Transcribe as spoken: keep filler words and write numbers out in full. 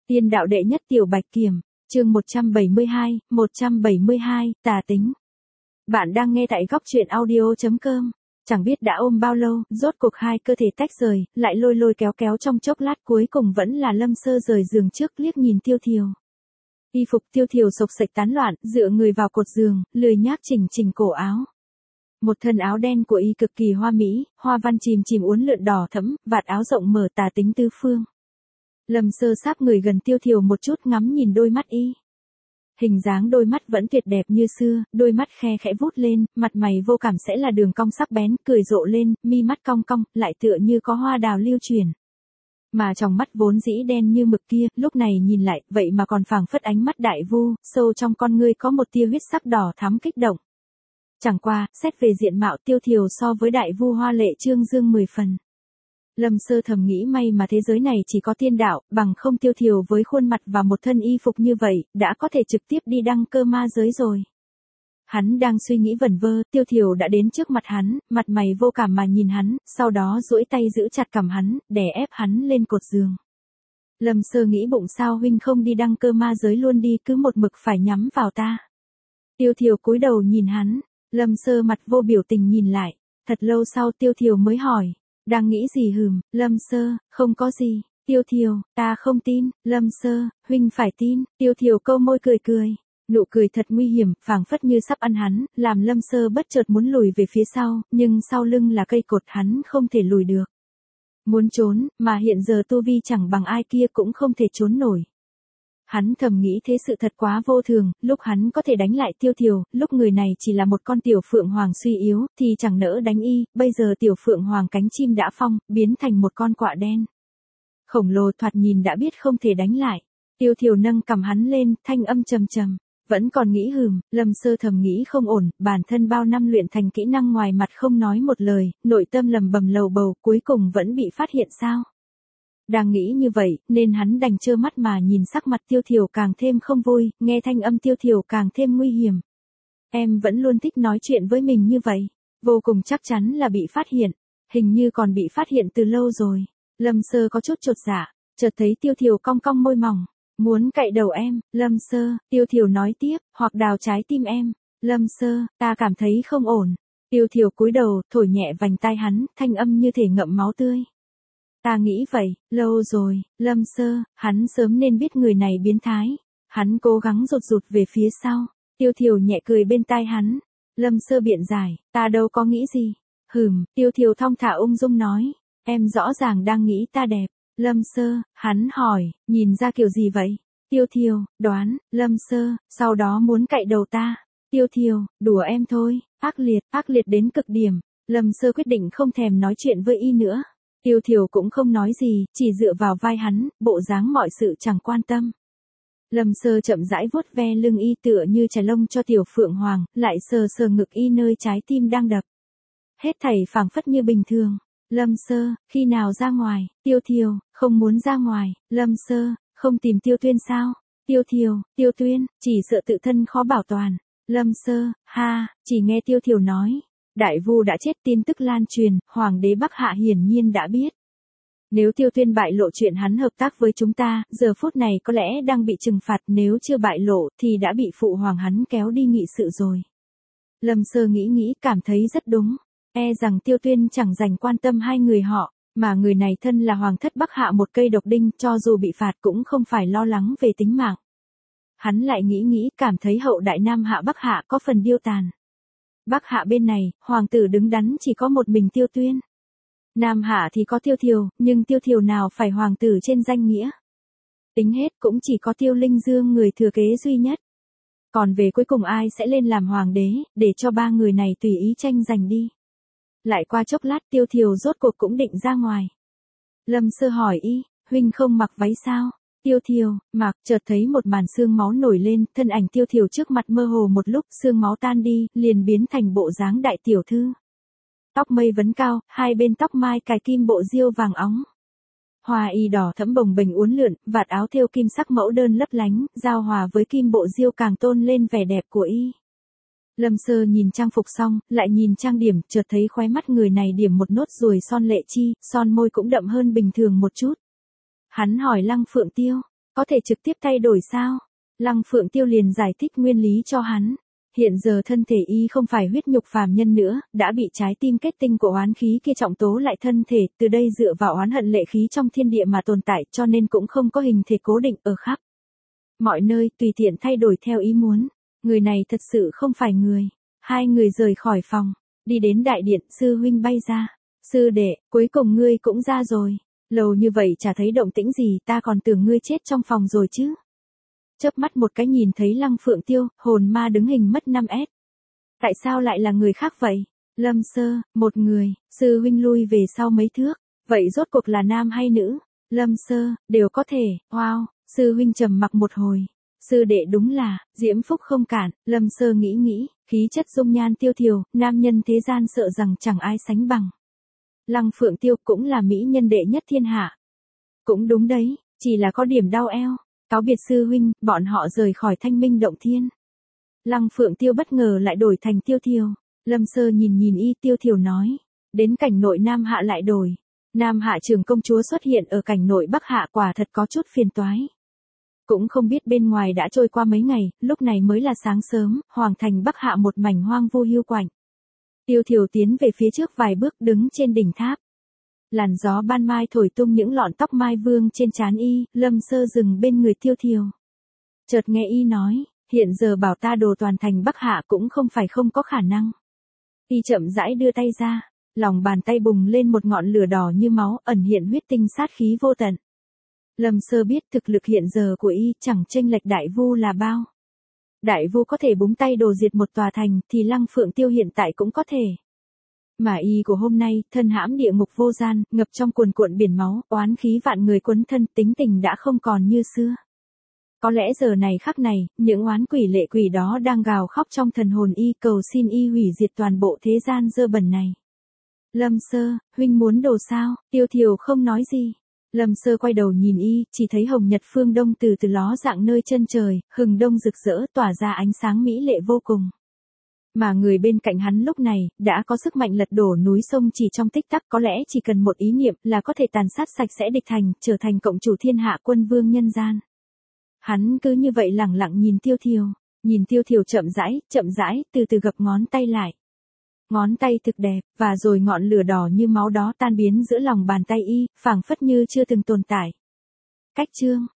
Tiên đạo đệ nhất tiểu bạch kiểm, chương một trăm bảy mươi hai, một trăm bảy mươi hai, tà tính. Bạn đang nghe tại góc truyện audio chấm com. Chẳng biết đã ôm bao lâu, rốt cuộc hai cơ thể tách rời, lại lôi lôi kéo kéo trong chốc lát cuối cùng vẫn là Lâm Sơ rời giường trước liếc nhìn Tiêu Thiều. Y phục Tiêu Thiều xộc xệch tán loạn, dựa người vào cột giường, lười nhác chỉnh chỉnh cổ áo. Một thân áo đen của y cực kỳ hoa mỹ, hoa văn chìm chìm uốn lượn đỏ thẫm, vạt áo rộng mở tà tính tứ phương. Lâm Sơ sáp người gần Tiêu Thiều một chút ngắm nhìn đôi mắt y. Hình dáng đôi mắt vẫn tuyệt đẹp như xưa, đôi mắt khe khẽ vút lên, mặt mày vô cảm sẽ là đường cong sắc bén, cười rộ lên, mi mắt cong cong, lại tựa như có hoa đào lưu chuyển. Mà trong mắt vốn dĩ đen như mực kia, lúc này nhìn lại, vậy mà còn phảng phất ánh mắt đại vu, sâu trong con ngươi có một tia huyết sắc đỏ thắm kích động. Chẳng qua, xét về diện mạo Tiêu Thiều so với đại vu hoa lệ trương dương mười phần. Lâm Sơ thầm nghĩ may mà thế giới này chỉ có tiên đạo, bằng không Tiêu Thiều với khuôn mặt và một thân y phục như vậy, đã có thể trực tiếp đi đăng cơ ma giới rồi. Hắn đang suy nghĩ vẩn vơ, Tiêu Thiều đã đến trước mặt hắn, mặt mày vô cảm mà nhìn hắn, sau đó duỗi tay giữ chặt cằm hắn, đè ép hắn lên cột giường. Lâm Sơ nghĩ bụng sao huynh không đi đăng cơ ma giới luôn đi, cứ một mực phải nhắm vào ta. Tiêu Thiều cúi đầu nhìn hắn, Lâm Sơ mặt vô biểu tình nhìn lại, thật lâu sau Tiêu Thiều mới hỏi. Đang nghĩ gì hừm, Lâm Sơ, không có gì, Tiêu Thiều, ta không tin, Lâm Sơ, huynh phải tin, Tiêu Thiều câu môi cười cười, nụ cười thật nguy hiểm, phảng phất như sắp ăn hắn, làm Lâm Sơ bất chợt muốn lùi về phía sau, nhưng sau lưng là cây cột hắn không thể lùi được. Muốn trốn, mà hiện giờ tu vi chẳng bằng ai kia cũng không thể trốn nổi. Hắn thầm nghĩ thế sự thật quá vô thường, lúc hắn có thể đánh lại Tiêu Thiều, lúc người này chỉ là một con tiểu phượng hoàng suy yếu, thì chẳng nỡ đánh y, bây giờ tiểu phượng hoàng cánh chim đã phong, biến thành một con quạ đen. Khổng lồ thoạt nhìn đã biết không thể đánh lại. Tiêu Thiều nâng cầm hắn lên, thanh âm trầm trầm, vẫn còn nghĩ hừm, Lâm Sơ thầm nghĩ không ổn, bản thân bao năm luyện thành kỹ năng ngoài mặt không nói một lời, nội tâm lầm bầm lầu bầu, cuối cùng vẫn bị phát hiện sao? Đang nghĩ như vậy, nên hắn đành trơ mắt mà nhìn sắc mặt Tiêu Thiều càng thêm không vui, nghe thanh âm Tiêu Thiều càng thêm nguy hiểm. Em vẫn luôn thích nói chuyện với mình như vậy, vô cùng chắc chắn là bị phát hiện, hình như còn bị phát hiện từ lâu rồi. Lâm Sơ có chút chột dạ, chợt thấy Tiêu Thiều cong cong môi mỏng, muốn cạy đầu em, Lâm Sơ, Tiêu Thiều nói tiếp, hoặc đào trái tim em, Lâm Sơ, ta cảm thấy không ổn. Tiêu Thiều cúi đầu, thổi nhẹ vành tai hắn, thanh âm như thể ngậm máu tươi. Ta nghĩ vậy, lâu rồi, Lâm Sơ, hắn sớm nên biết người này biến thái. Hắn cố gắng rụt rụt về phía sau, Tiêu Thiều nhẹ cười bên tai hắn. Lâm Sơ biện giải, ta đâu có nghĩ gì. Hừm, Tiêu Thiều thong thả ung dung nói, em rõ ràng đang nghĩ ta đẹp. Lâm Sơ, hắn hỏi, nhìn ra kiểu gì vậy? Tiêu Thiều, đoán, Lâm Sơ, sau đó muốn cạy đầu ta. Tiêu Thiều, đùa em thôi, ác liệt, ác liệt đến cực điểm. Lâm Sơ quyết định không thèm nói chuyện với y nữa. Tiêu Thiều cũng không nói gì, chỉ dựa vào vai hắn, bộ dáng mọi sự chẳng quan tâm. Lâm Sơ chậm rãi vuốt ve lưng y tựa như chải lông cho tiểu phượng hoàng, lại sờ sờ ngực y nơi trái tim đang đập. Hết thảy phảng phất như bình thường. Lâm Sơ, khi nào ra ngoài? Tiêu Thiều, không muốn ra ngoài. Lâm Sơ, không tìm Tiêu Tuyên sao? Tiêu Thiều, Tiêu Tuyên, chỉ sợ tự thân khó bảo toàn. Lâm Sơ, ha, chỉ nghe Tiêu Thiều nói. Đại vu đã chết, tin tức lan truyền, Hoàng đế Bắc Hạ hiển nhiên đã biết. Nếu Tiêu Tuyên bại lộ chuyện hắn hợp tác với chúng ta, giờ phút này có lẽ đang bị trừng phạt, nếu chưa bại lộ thì đã bị phụ hoàng hắn kéo đi nghị sự rồi. Lâm Sơ nghĩ nghĩ cảm thấy rất đúng, e rằng Tiêu Tuyên chẳng dành quan tâm hai người họ, mà người này thân là hoàng thất Bắc Hạ một cây độc đinh, cho dù bị phạt cũng không phải lo lắng về tính mạng. Hắn lại nghĩ nghĩ cảm thấy hậu đại Nam Hạ Bắc Hạ có phần điêu tàn. Bắc Hạ bên này, hoàng tử đứng đắn chỉ có một mình Tiêu Tuyên. Nam Hạ thì có Tiêu Thiều, nhưng Tiêu Thiều nào phải hoàng tử trên danh nghĩa. Tính hết cũng chỉ có Tiêu Linh Dương người thừa kế duy nhất. Còn về cuối cùng ai sẽ lên làm hoàng đế, để cho ba người này tùy ý tranh giành đi. Lại qua chốc lát Tiêu Thiều rốt cuộc cũng định ra ngoài. Lâm Sơ hỏi y, huynh không mặc váy sao? Tiêu Thiều, mặc, chợt thấy một màn xương máu nổi lên, thân ảnh Tiêu Thiều trước mặt mơ hồ một lúc, xương máu tan đi, liền biến thành bộ dáng đại tiểu thư. Tóc mây vấn cao, hai bên tóc mai cài kim bộ diêu vàng óng. Hoa y đỏ thẫm bồng bềnh uốn lượn, vạt áo thêu kim sắc mẫu đơn lấp lánh, giao hòa với kim bộ diêu càng tôn lên vẻ đẹp của y. Lâm Sơ nhìn trang phục xong, lại nhìn trang điểm, chợt thấy khóe mắt người này điểm một nốt ruồi son lệ chi, son môi cũng đậm hơn bình thường một chút. Hắn hỏi Lăng Phượng Tiêu, Có thể trực tiếp thay đổi sao? Lăng Phượng Tiêu liền giải thích nguyên lý cho hắn. Hiện giờ thân thể y không phải huyết nhục phàm nhân nữa, đã bị trái tim kết tinh của oán khí kia trọng tố lại thân thể, từ đây dựa vào oán hận lệ khí trong thiên địa mà tồn tại, cho nên cũng không có hình thể cố định ở khắp mọi nơi, tùy tiện thay đổi theo ý muốn. Người này thật sự không phải người. Hai người rời khỏi phòng, đi đến đại điện, sư huynh bay ra. Sư đệ, cuối cùng ngươi cũng ra rồi. Lâu như vậy chả thấy động tĩnh gì, ta còn tưởng ngươi chết trong phòng rồi chứ. Chớp mắt một cái nhìn thấy Lăng Phượng Tiêu, hồn ma đứng hình mất năm mét. Tại sao lại là người khác vậy? Lâm Sơ, một người, sư huynh lui về sau mấy thước. Vậy rốt cuộc là nam hay nữ? Lâm Sơ, đều có thể, wow, sư huynh trầm mặc một hồi. Sư đệ đúng là, diễm phúc không cản, Lâm Sơ nghĩ nghĩ, khí chất dung nhan tiêu thiều, nam nhân thế gian sợ rằng chẳng ai sánh bằng. Lăng Phượng Tiêu cũng là mỹ nhân đệ nhất thiên hạ. Cũng đúng đấy, chỉ là có điểm đau eo. Cáo biệt sư huynh, bọn họ rời khỏi Thanh Minh Động Thiên. Lăng Phượng Tiêu bất ngờ lại đổi thành tiêu thiều. Lâm Sơ nhìn nhìn y, tiêu thiều nói. Đến cảnh nội Nam Hạ lại đổi. Nam Hạ Trường công chúa xuất hiện ở cảnh nội Bắc Hạ quả thật có chút phiền toái. Cũng không biết bên ngoài đã trôi qua mấy ngày, lúc này mới là sáng sớm, hoàng thành Bắc Hạ một mảnh hoang vu hiu quạnh. Tiêu thiều tiến về phía trước vài bước đứng trên đỉnh tháp. Làn gió ban mai thổi tung những lọn tóc mai vương trên trán y, Lâm Sơ dừng bên người tiêu thiều. Chợt nghe y nói, hiện giờ bảo ta đồ toàn thành Bắc Hạ cũng không phải không có khả năng. Y chậm rãi đưa tay ra, lòng bàn tay bùng lên một ngọn lửa đỏ như máu, ẩn hiện huyết tinh sát khí vô tận. Lâm Sơ biết thực lực hiện giờ của y chẳng chênh lệch Đại Vu là bao. Đại Vu có thể búng tay đồ diệt một tòa thành, thì Lăng Phượng Tiêu hiện tại cũng có thể. Mà y của hôm nay, thân hãm địa ngục vô gian, ngập trong cuồn cuộn biển máu, oán khí vạn người quấn thân, tính tình đã không còn như xưa. Có lẽ giờ này khắc này, những oán quỷ lệ quỷ đó đang gào khóc trong thần hồn y, cầu xin y hủy diệt toàn bộ thế gian dơ bẩn này. Lâm Sơ, huynh muốn đồ sao? Tiêu thiều không nói gì. Lâm Sơ quay đầu nhìn y, chỉ thấy hồng nhật phương đông từ từ ló dạng nơi chân trời, hừng đông rực rỡ tỏa ra ánh sáng mỹ lệ vô cùng. Mà người bên cạnh hắn lúc này, đã có sức mạnh lật đổ núi sông chỉ trong tích tắc, có lẽ chỉ cần một ý niệm là có thể tàn sát sạch sẽ địch thành, trở thành cộng chủ thiên hạ quân vương nhân gian. Hắn cứ như vậy lẳng lặng nhìn tiêu thiều, nhìn tiêu thiều chậm rãi, chậm rãi, từ từ gập ngón tay lại. Ngón tay thực đẹp, và rồi ngọn lửa đỏ như máu đó tan biến giữa lòng bàn tay y, phảng phất như chưa từng tồn tại. Cách chương